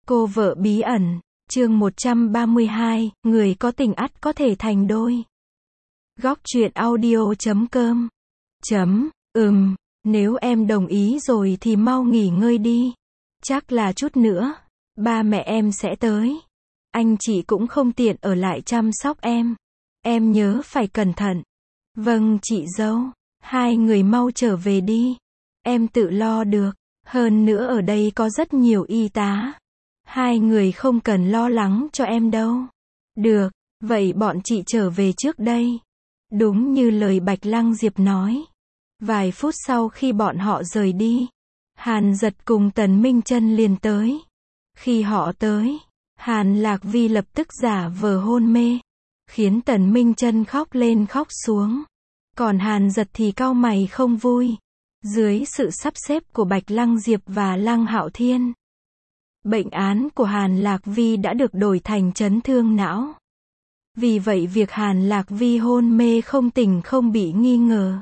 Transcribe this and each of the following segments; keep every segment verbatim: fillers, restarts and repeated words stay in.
Cô vợ bí ẩn, chương một trăm ba mươi hai, người có tình ắt có thể thành đôi. Góc truyện audio chấm com. Chấm, ừm, nếu em đồng ý rồi thì mau nghỉ ngơi đi. Chắc là chút nữa, ba mẹ em sẽ tới. Anh chị cũng không tiện ở lại chăm sóc em. Em nhớ phải cẩn thận. Vâng chị dâu, hai người mau trở về đi. Em tự lo được, hơn nữa ở đây có rất nhiều y tá. Hai người không cần lo lắng cho em đâu. Được, vậy bọn chị trở về trước đây. Đúng như lời Bạch Lăng Diệp nói. Vài phút sau khi bọn họ rời đi, Hàn Dật cùng Tần Minh Chân liền tới. Khi họ tới, Hàn Lạc Vi lập tức giả vờ hôn mê, khiến Tần Minh Chân khóc lên khóc xuống. Còn Hàn Dật thì cau mày không vui. Dưới sự sắp xếp của Bạch Lăng Diệp và Lăng Hạo Thiên, bệnh án của Hàn Lạc Vi đã được đổi thành chấn thương não. Vì vậy việc Hàn Lạc Vi hôn mê không tỉnh không bị nghi ngờ.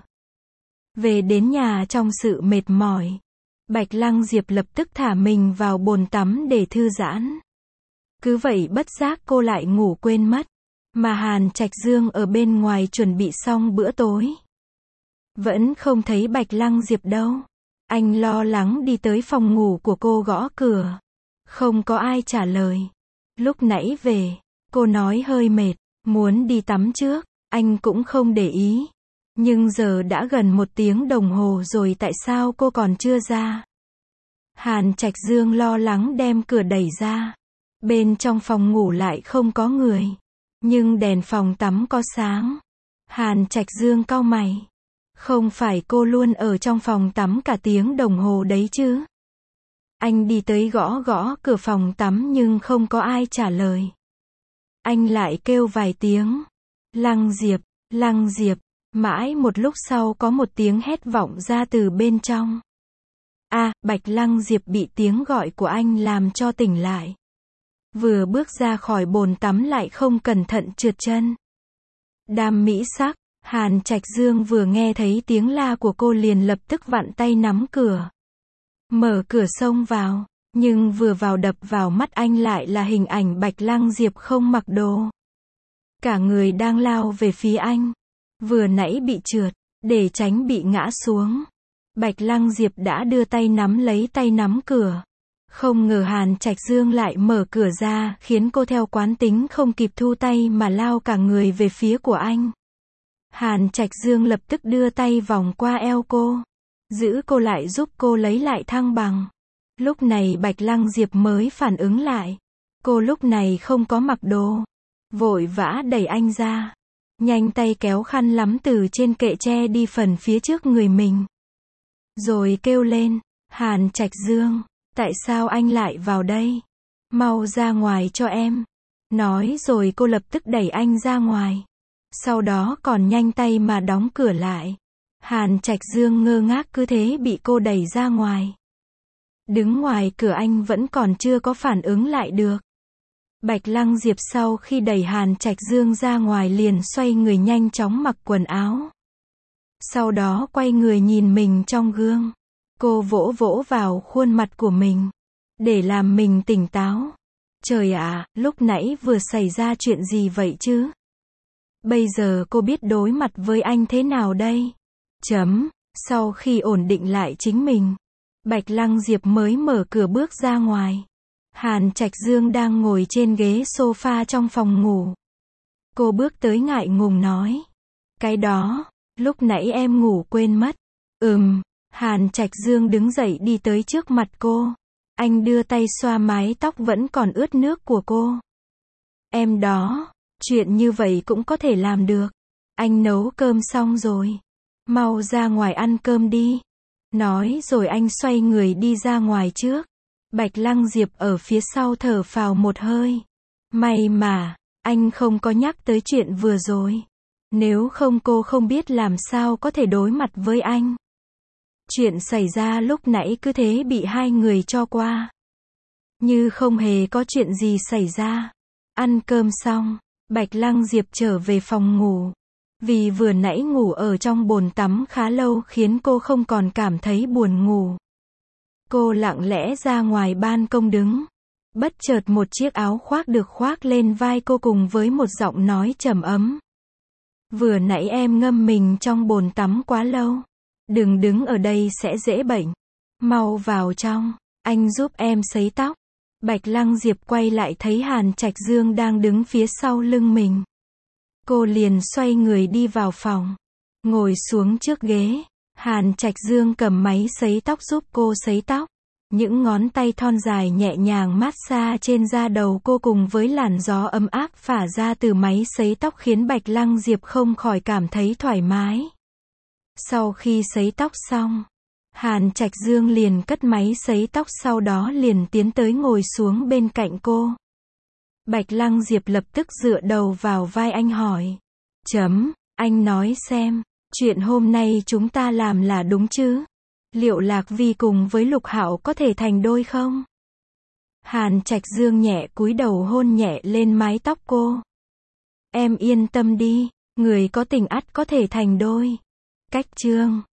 Về đến nhà trong sự mệt mỏi, Bạch Lăng Diệp lập tức thả mình vào bồn tắm để thư giãn. Cứ vậy bất giác cô lại ngủ quên mất, mà Hàn Trạch Dương ở bên ngoài chuẩn bị xong bữa tối. Vẫn không thấy Bạch Lăng Diệp đâu. Anh lo lắng đi tới phòng ngủ của cô gõ cửa. Không có ai trả lời. Lúc nãy về, cô nói hơi mệt, muốn đi tắm trước, anh cũng không để ý. Nhưng giờ đã gần một tiếng đồng hồ rồi tại sao cô còn chưa ra? Hàn Trạch Dương lo lắng đem cửa đẩy ra. Bên trong phòng ngủ lại không có người. Nhưng đèn phòng tắm có sáng. Hàn Trạch Dương cau mày. Không phải cô luôn ở trong phòng tắm cả tiếng đồng hồ đấy chứ? Anh đi tới gõ gõ cửa phòng tắm nhưng không có ai trả lời. Anh lại kêu vài tiếng. Lăng Diệp, Lăng Diệp. Mãi một lúc sau có một tiếng hét vọng ra từ bên trong. A, à, Bạch Lăng Diệp bị tiếng gọi của anh làm cho tỉnh lại. Vừa bước ra khỏi bồn tắm lại không cẩn thận trượt chân. Đam mỹ sắc, Hàn Trạch Dương vừa nghe thấy tiếng la của cô liền lập tức vặn tay nắm cửa. Mở cửa xông vào, nhưng vừa vào đập vào mắt anh lại là hình ảnh Bạch Lăng Diệp không mặc đồ. Cả người đang lao về phía anh. Vừa nãy bị trượt, để tránh bị ngã xuống. Bạch Lăng Diệp đã đưa tay nắm lấy tay nắm cửa. Không ngờ Hàn Trạch Dương lại mở cửa ra, khiến cô theo quán tính không kịp thu tay mà lao cả người về phía của anh. Hàn Trạch Dương lập tức đưa tay vòng qua eo cô, giữ cô lại giúp cô lấy lại thăng bằng. Lúc này Bạch Lăng Diệp mới phản ứng lại. Cô lúc này không có mặc đồ. Vội vã đẩy anh ra. Nhanh tay kéo khăn lắm từ trên kệ che đi phần phía trước người mình. Rồi kêu lên, Hàn Trạch Dương, tại sao anh lại vào đây? Mau ra ngoài cho em. Nói rồi cô lập tức đẩy anh ra ngoài. Sau đó còn nhanh tay mà đóng cửa lại. Hàn Trạch Dương ngơ ngác cứ thế bị cô đẩy ra ngoài. Đứng ngoài cửa anh vẫn còn chưa có phản ứng lại được. Bạch Lăng Diệp sau khi đẩy Hàn Trạch Dương ra ngoài liền xoay người nhanh chóng mặc quần áo. Sau đó quay người nhìn mình trong gương. Cô vỗ vỗ vào khuôn mặt của mình, để làm mình tỉnh táo. Trời ạ, lúc nãy vừa xảy ra chuyện gì vậy chứ? Bây giờ cô biết đối mặt với anh thế nào đây? Chấm, sau khi ổn định lại chính mình, Bạch Lăng Diệp mới mở cửa bước ra ngoài. Hàn Trạch Dương đang ngồi trên ghế sofa trong phòng ngủ. Cô bước tới ngại ngùng nói. Cái đó, lúc nãy em ngủ quên mất. Ừm, Hàn Trạch Dương đứng dậy đi tới trước mặt cô. Anh đưa tay xoa mái tóc vẫn còn ướt nước của cô. Em đó, chuyện như vậy cũng có thể làm được. Anh nấu cơm xong rồi. Mau ra ngoài ăn cơm đi. Nói rồi anh xoay người đi ra ngoài trước. Bạch Lăng Diệp ở phía sau thở phào một hơi. May mà, anh không có nhắc tới chuyện vừa rồi. Nếu không cô không biết làm sao có thể đối mặt với anh. Chuyện xảy ra lúc nãy cứ thế bị hai người cho qua. Như không hề có chuyện gì xảy ra. Ăn cơm xong, Bạch Lăng Diệp trở về phòng ngủ. Vì vừa nãy ngủ ở trong bồn tắm khá lâu khiến cô không còn cảm thấy buồn ngủ. Cô lặng lẽ ra ngoài ban công đứng. Bất chợt một chiếc áo khoác được khoác lên vai cô cùng với một giọng nói trầm ấm. Vừa nãy em ngâm mình trong bồn tắm quá lâu. Đừng đứng ở đây sẽ dễ bệnh. Mau vào trong, anh giúp em sấy tóc. Bạch Lăng Diệp quay lại thấy Hàn Trạch Dương đang đứng phía sau lưng mình. Cô liền xoay người đi vào phòng. Ngồi xuống trước ghế. Hàn Trạch Dương cầm máy sấy tóc giúp cô sấy tóc. Những ngón tay thon dài nhẹ nhàng massage trên da đầu cô cùng với làn gió ấm áp phả ra từ máy sấy tóc khiến Bạch Lăng Diệp không khỏi cảm thấy thoải mái. Sau khi sấy tóc xong, Hàn Trạch Dương liền cất máy sấy tóc sau đó liền tiến tới ngồi xuống bên cạnh cô. Bạch Lăng Diệp lập tức dựa đầu vào vai anh hỏi. Chấm, anh nói xem, chuyện hôm nay chúng ta làm là đúng chứ? Liệu Lạc Vi cùng với Lục Hạo có thể thành đôi không? Hàn Trạch Dương nhẹ cúi đầu hôn nhẹ lên mái tóc cô. Em yên tâm đi, người có tình ắt có thể thành đôi. Cách chương